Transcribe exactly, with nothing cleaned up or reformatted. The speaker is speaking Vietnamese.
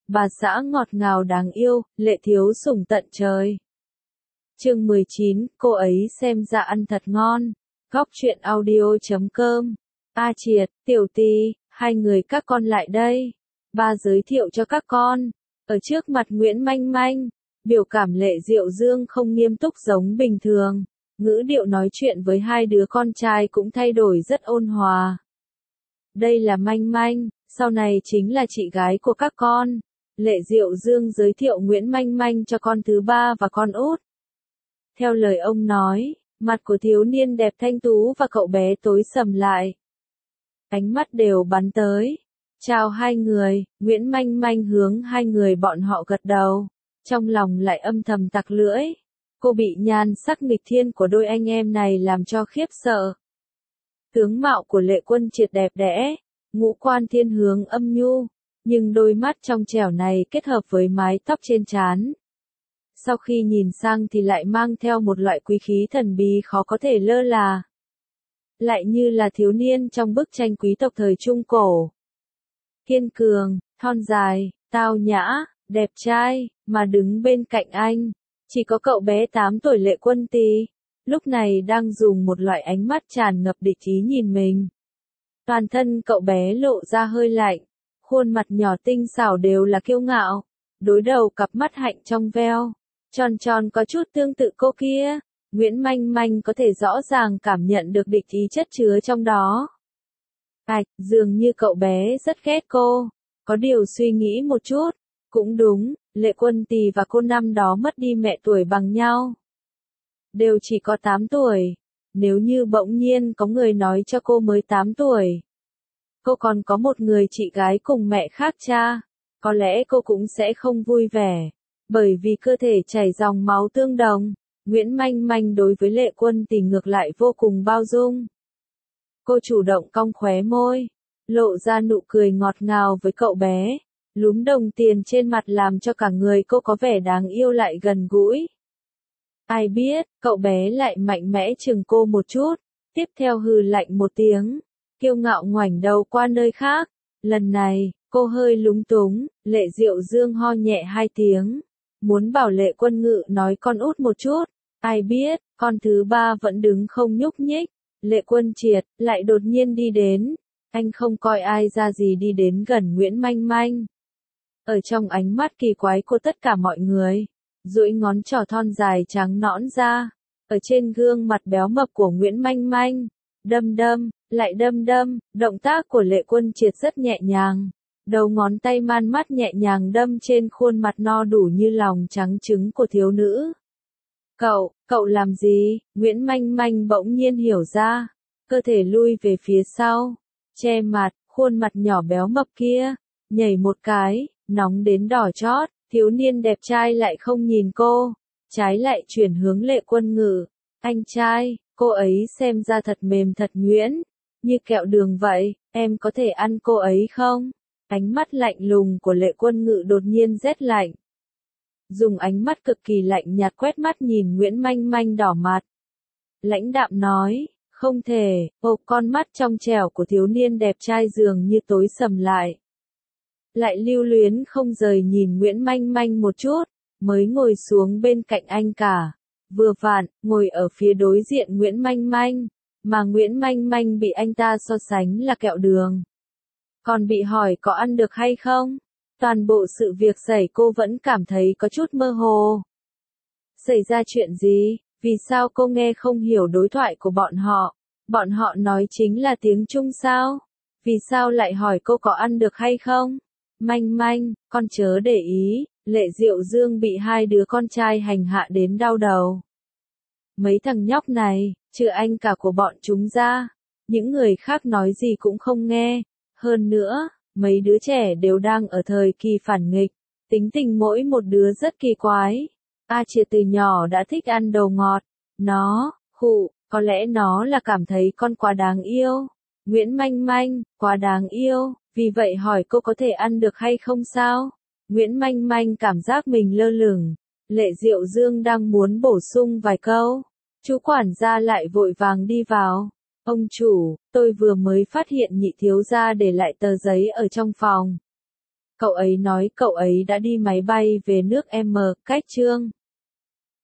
bà xã ngọt ngào đáng yêu, lệ thiếu sủng tận trời. Chương mười chín, cô ấy xem ra ăn thật ngon. Góc truyện audio chấm com. A Triệt, Tiểu Tì, hai người các con lại đây. Ba giới thiệu cho các con. Ở trước mặt Nguyễn Manh Manh, biểu cảm Lệ Diệu Dương không nghiêm túc giống bình thường. Ngữ điệu nói chuyện với hai đứa con trai cũng thay đổi rất ôn hòa. Đây là Manh Manh, sau này chính là chị gái của các con. Lệ Diệu Dương giới thiệu Nguyễn Manh Manh cho con thứ ba và con út. Theo lời ông nói, mặt của thiếu niên đẹp thanh tú và cậu bé tối sầm lại. Ánh mắt đều bắn tới. Chào hai người, Nguyễn Manh Manh hướng hai người bọn họ gật đầu. Trong lòng lại âm thầm tặc lưỡi. Cô bị nhan sắc nghịch thiên của đôi anh em này làm cho khiếp sợ. Tướng mạo của Lệ Quân Triệt đẹp đẽ, ngũ quan thiên hướng âm nhu, nhưng đôi mắt trong trẻo này kết hợp với mái tóc trên trán. Sau khi nhìn sang thì lại mang theo một loại quý khí thần bí khó có thể lơ là. Lại như là thiếu niên trong bức tranh quý tộc thời Trung Cổ. Kiên cường, thon dài, tao nhã, đẹp trai, mà đứng bên cạnh anh, chỉ có cậu bé tám tuổi Lệ Quân Tì, lúc này đang dùng một loại ánh mắt tràn ngập địch ý nhìn mình. Toàn thân cậu bé lộ ra hơi lạnh, khuôn mặt nhỏ tinh xảo đều là kiêu ngạo, đối đầu cặp mắt hạnh trong veo, tròn tròn có chút tương tự cô kia. Nguyễn Manh Manh có thể rõ ràng cảm nhận được địch ý chất chứa trong đó. Ảch, dường như cậu bé rất ghét cô, có điều suy nghĩ một chút, cũng đúng, Lệ Quân Tì và cô năm đó mất đi mẹ tuổi bằng nhau. Đều chỉ có tám tuổi, nếu như bỗng nhiên có người nói cho cô mới tám tuổi. Cô còn có một người chị gái cùng mẹ khác cha, có lẽ cô cũng sẽ không vui vẻ, bởi vì cơ thể chảy dòng máu tương đồng. Nguyễn Manh Manh đối với Lệ Quân Tì ngược lại vô cùng bao dung. Cô chủ động cong khóe môi, lộ ra nụ cười ngọt ngào với cậu bé, lúm đồng tiền trên mặt làm cho cả người cô có vẻ đáng yêu lại gần gũi. Ai biết, cậu bé lại mạnh mẽ chừng cô một chút, tiếp theo hừ lạnh một tiếng, kiêu ngạo ngoảnh đầu qua nơi khác. Lần này, cô hơi lúng túng, Lệ Diệu Dương ho nhẹ hai tiếng, muốn bảo Lệ Quân Ngự nói con út một chút. Ai biết, con thứ ba vẫn đứng không nhúc nhích. Lệ Quân Triệt lại đột nhiên đi đến. Anh không coi ai ra gì đi đến gần Nguyễn Manh Manh. Ở trong ánh mắt kỳ quái của tất cả mọi người, duỗi ngón trỏ thon dài trắng nõn ra, ở trên gương mặt béo mập của Nguyễn Manh Manh, đâm đâm, lại đâm đâm. Động tác của Lệ Quân Triệt rất nhẹ nhàng, đầu ngón tay man mắt nhẹ nhàng đâm trên khuôn mặt no đủ như lòng trắng trứng của thiếu nữ. Cậu, cậu làm gì? Nguyễn Manh Manh bỗng nhiên hiểu ra, cơ thể lui về phía sau, che mặt, khuôn mặt nhỏ béo mập kia, nhảy một cái, nóng đến đỏ chót. Thiếu niên đẹp trai lại không nhìn cô, trái lại chuyển hướng Lệ Quân Ngự. Anh trai, cô ấy xem ra thật mềm thật nhuyễn, như kẹo đường vậy, em có thể ăn cô ấy không? Ánh mắt lạnh lùng của Lệ Quân Ngự đột nhiên rét lạnh. Dùng ánh mắt cực kỳ lạnh nhạt quét mắt nhìn Nguyễn Manh Manh đỏ mặt. Lãnh đạm nói, không thể. Ô, con mắt trong trẻo của thiếu niên đẹp trai dường như tối sầm lại. Lại lưu luyến không rời nhìn Nguyễn Manh Manh một chút, mới ngồi xuống bên cạnh anh cả. Vừa vặn, ngồi ở phía đối diện Nguyễn Manh Manh, mà Nguyễn Manh Manh bị anh ta so sánh là kẹo đường. Còn bị hỏi có ăn được hay không? Toàn bộ sự việc xảy cô vẫn cảm thấy có chút mơ hồ. Xảy ra chuyện gì? Vì sao cô nghe không hiểu đối thoại của bọn họ? Bọn họ nói chính là tiếng Trung sao? Vì sao lại hỏi cô có ăn được hay không? Manh Manh, con chớ để ý, Lệ Diệu Dương bị hai đứa con trai hành hạ đến đau đầu. Mấy thằng nhóc này, trừ anh cả của bọn chúng ra, những người khác nói gì cũng không nghe. Hơn nữa, mấy đứa trẻ đều đang ở thời kỳ phản nghịch, tính tình mỗi một đứa rất kỳ quái. A Triệt từ nhỏ đã thích ăn đồ ngọt, nó, khụ, có lẽ nó là cảm thấy con quá đáng yêu. Nguyễn Manh Manh, quá đáng yêu, vì vậy hỏi cô có thể ăn được hay không sao? Nguyễn Manh Manh cảm giác mình lơ lửng, Lệ Diệu Dương đang muốn bổ sung vài câu, chú quản gia lại vội vàng đi vào. Ông chủ, tôi vừa mới phát hiện nhị thiếu gia để lại tờ giấy ở trong phòng. Cậu ấy nói cậu ấy đã đi máy bay về nước M, cách Trương.